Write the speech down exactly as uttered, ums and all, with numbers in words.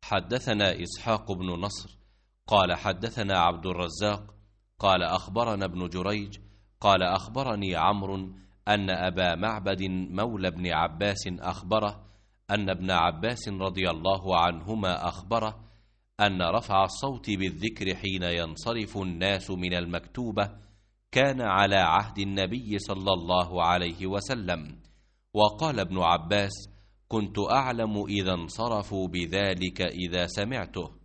حدثنا إسحاق بن نصر قال حدثنا عبد الرزاق قال أخبرنا ابن جريج قال أخبرني عمرو أن أبا معبد مولى ابن عباس أخبره أن ابن عباس رضي الله عنهما أخبره أن رفع الصوت بالذكر حين ينصرف الناس من المكتوبة كان على عهد النبي صلى الله عليه وسلم. وقال ابن عباس: كنت أعلم إذا انصرفوا بذلك إذا سمعته.